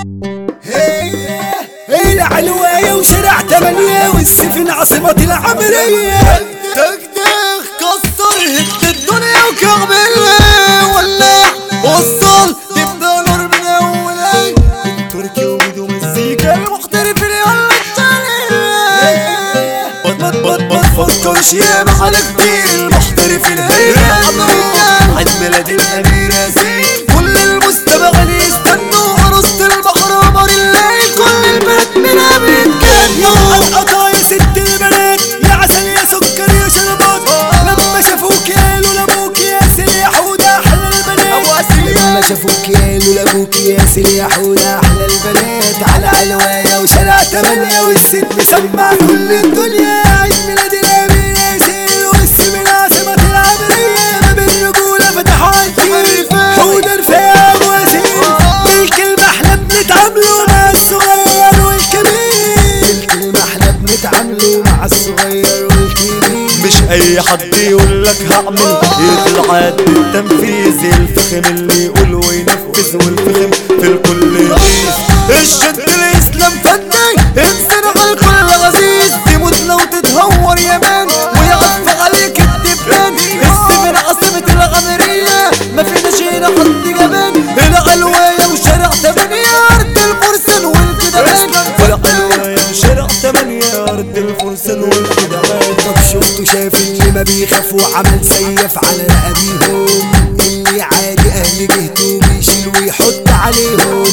العلواية وشارع 8 والسفن عاصمة العمرية. دغدغ كسر هد الدنيا وكعبل ولع وصل تبدا نور من اولك التركي وميدو مزيكا المحترفين يلا التاني ما تفكرش يا محل كتير المحترفين هي عيد ميلاد الامير ياسين كل المستمعين يستنوا عروسة البحر قمر الليل كل البنات منها بيتجنوا القطا يا ست البنات يا عسل يا سكر يا شربات لما شافوك قالوا لابوك يا سليح وده احلى البنات. لما شافوك قالوا لابوك يا سليح وده احلى البنات. على علواية وشارع 8 والست مسمع كل الدنيا. عيد ميلاد الامير ياسين والسم العاصمة العمرية ما بين رجولة فتحوا عالكيف حودة رفاع ووسيم. بالكلمة احنا بنتعاملوا مع الصغير والكبير. بالكلمة احنا بنتعاملوا مع الصغير والكبير. مش اي حد يقولك هعمل يطلع قد التنفيذ الفخم اللي يقول وينفذ والفخم في الكل يغيظ. الشد الاسلام فني انسان على الكل عزيز تموت لو تتهور يا مان ويعطف عليك الدبان. السفن عاصمة العمرية ما فيناش هنا حد جبان. العلواية وشارع 8 ارض الفرسان والكدبان. العلواية وشارع 8 ارض الفرسان والكدبان. طب شفتوا شاف اللي ما بيخاف وعمل سيف على رقابيهم اللي عادي اهل جهته بيشيل ويحط عليهم.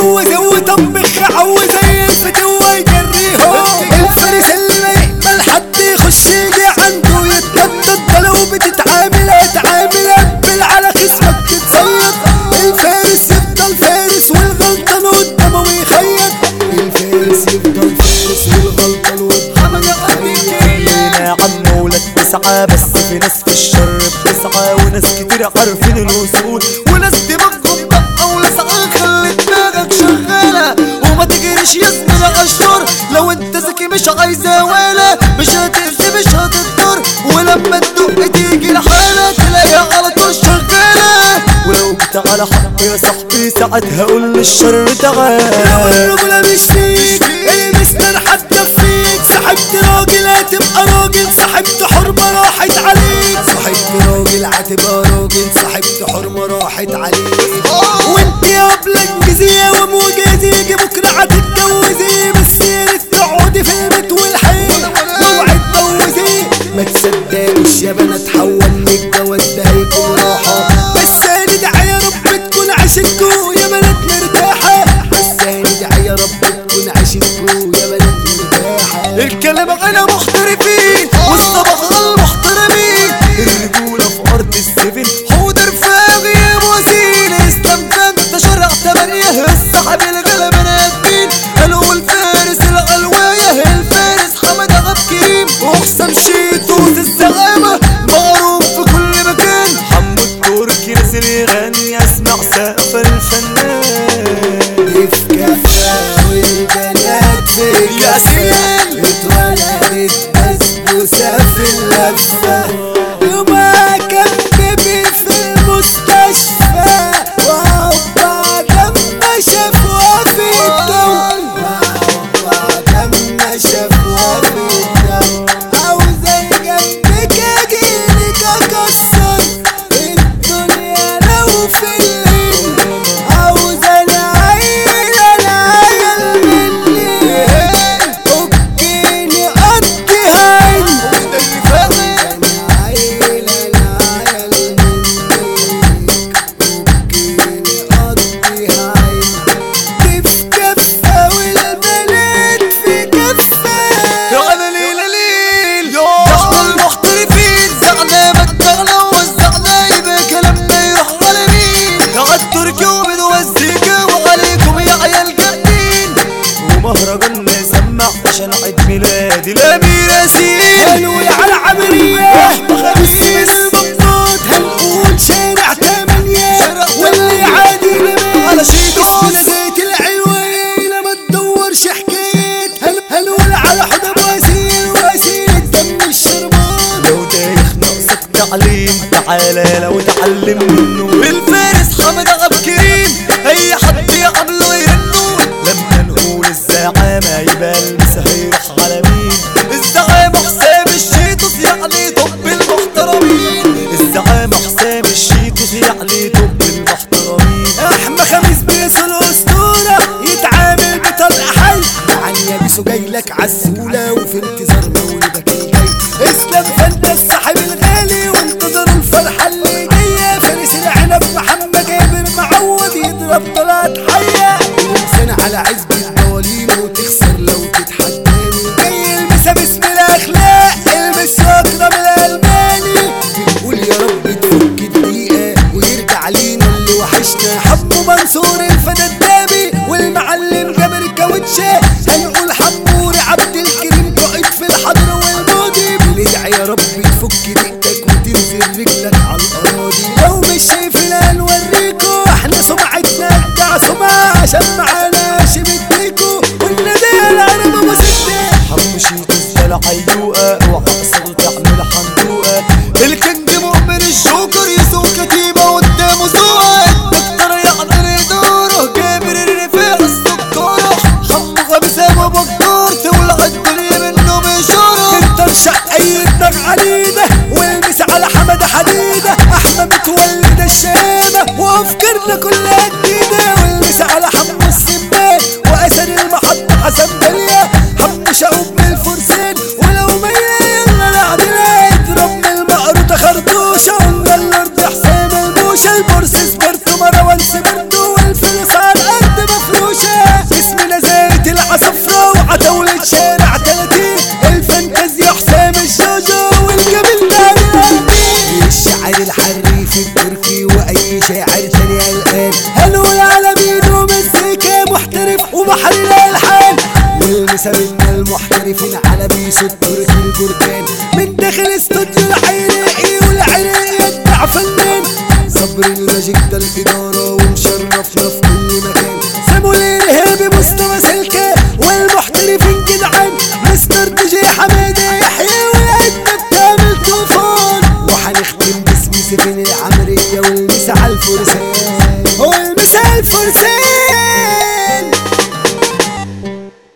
زو طبخ عو زي الفتوة يجريهم. الفارس اللي ما يقبل حد يخش يجي عنده يتنطط ده لو بتتعامل هتعامل قبل على خصمك تتصيد. الفارس يفضل فارس والغلطان قدامه ويخيط. الفارس يفضل فارس والغلطان قدامه ويخيط. يا عم ولاد تسعة بس في ناس في الشر بتسعى وناس كتير عارفين الوصول وناس دماغهم بقى ولسعة خلي دماغك شغالة وما تجريش يا زميلي عالشر. لو انت ذكي مش عايزة ولا مش هتفزي مش هتضطر ولما تدق تيجي لحالة تلاقيها على طول شغالة. ولو جيت على حق يا صاحبي ساعتها قول للشر تعالى. لو الرجولة مش فيك المستر حتى فيك. صاحبت راجل هتبقى راجل صاحبت حرمة راحت عليك. صاحبت راجل هتبقى راجل صاحبت حرمة راحت عليك. وانت يا قبلك جزية وموجزي بكرة هتتجوزي بس يا ريت تقعدي في البيت والحين واوعي تجوزي. ما تصدقش يا بنات حولني الجواز ده هيكون راحة بس ندعي يا رب تكون عاشقكوا يا بنات مرتاحة. بس ندعي يا رب تكون عاشقكوا يا بنات مرتاحة. الكلام على محترفين والصباح على المحترمين. الرجولة في أرض السفن حود رفاعي يا مواسين. اسلام فانت شارع 8 الصاحب الغلبان الدين قالوا الفارس العلواية الفارس حمد عبد كريم وحسام شيتوس الزعامة معروف في كل مكان. حمو التركي نازل يغني اسمع سقف الفنان. في كفة والبنات في ياسين اتولدت بسبوسة في اللفة يومها كان بيبي في المستشفى وهوبا لما شافوها في الدم. وهوبا لما شافوها في الدم عاوزة جنبك اجيلك اكسر الدنيا لو في الليل. عاوزة العيلة مني اوكيني قضيها عين. مهرجان نسمع عشان عيد ميلاد الامير ياسين. هنقول على عمرية باسم المبسوط هنقول شارع 8 واللي عادي لمين على شيتوس زيت العلوية ما تدورش حكاية. هنقول على حدا وسيل الدم الشربان. لو دايخ ناقصك تعليم تعالى لو تعلم منه. الفارس حمد عبد كريم اي حد يقابله يرنه لك عالسولة وفي انتظار مولدك الجاي. اسلام فانت الصاحب الغالي وانتظر الفرحة اللي جاية. فارس العنب محمد جابر معود يضرب طلعت حية. الانسان على عزب الدوالين وتخسر لو تتحداني. جاي المسا باسم الاخلاق المس اكرم الالماني. بنقول يا رب تفك الدقيقة ويرجع لينا اللي وحشنا. حمو منصور الفدا الدامي والمعلم جابر كاوتشة. هنقول حموري عبد الكريم قائد في الحضر والماضي. بندعي يا رب تفك دقتك وتنزل رجلك على الاراضي. لو مش شايفنا نوريكو احنا سمعتنا بتاع سمعة عشان معانا شبتيكو والندى العرب ابو ستة. حمشي تزجل عيوقة وعقصر تعمل حندوقة. الكنج مؤمن الجوكر يسوق كتيبة قدامه سوقة. الدكتور يحضر دوره جابر الرفاع السكارة. حمو غمسة وبكتور تولع الدنيا منه بشارة. انت شقيتك عنيدة والمس على حمد حديدة. احنا متولد الشهامة وافكارنا كلها جديدة. والمس على حمو السمان واسد المحطة حسن بلية. حمو شعوب من الفرسان ولو مية يلا نعدلها. اضرب من المقروطة خرطوشة قلنا الارض حسام الموشة. البورس سبرتو مروان سبرتو والفلوس على الارض مفروشة. اسمنا زايد العصفرة وعتولة شارع 30. الفانتازيا حسام الجوجو والجميل نادي القلبي. الشاعر الحريف التركي واي شاعر تاني الان. هنقول على مين ومزيكا محترف وبحر الالحان. والمسا منا المحترفين على بيسو التركي البركان. من داخل استوديو العراقي والعراقي يدع فنان. صبر الماجيك ده الاداره ومشرفنا في كل مكان. سامو الارهابي مصطفى سلكة والمحترفين جدعان. مستر دي جي حماده يحيى والعده بتعمل طوفان. وهنختم باسم سفن العمريه والمسا على الفرسان.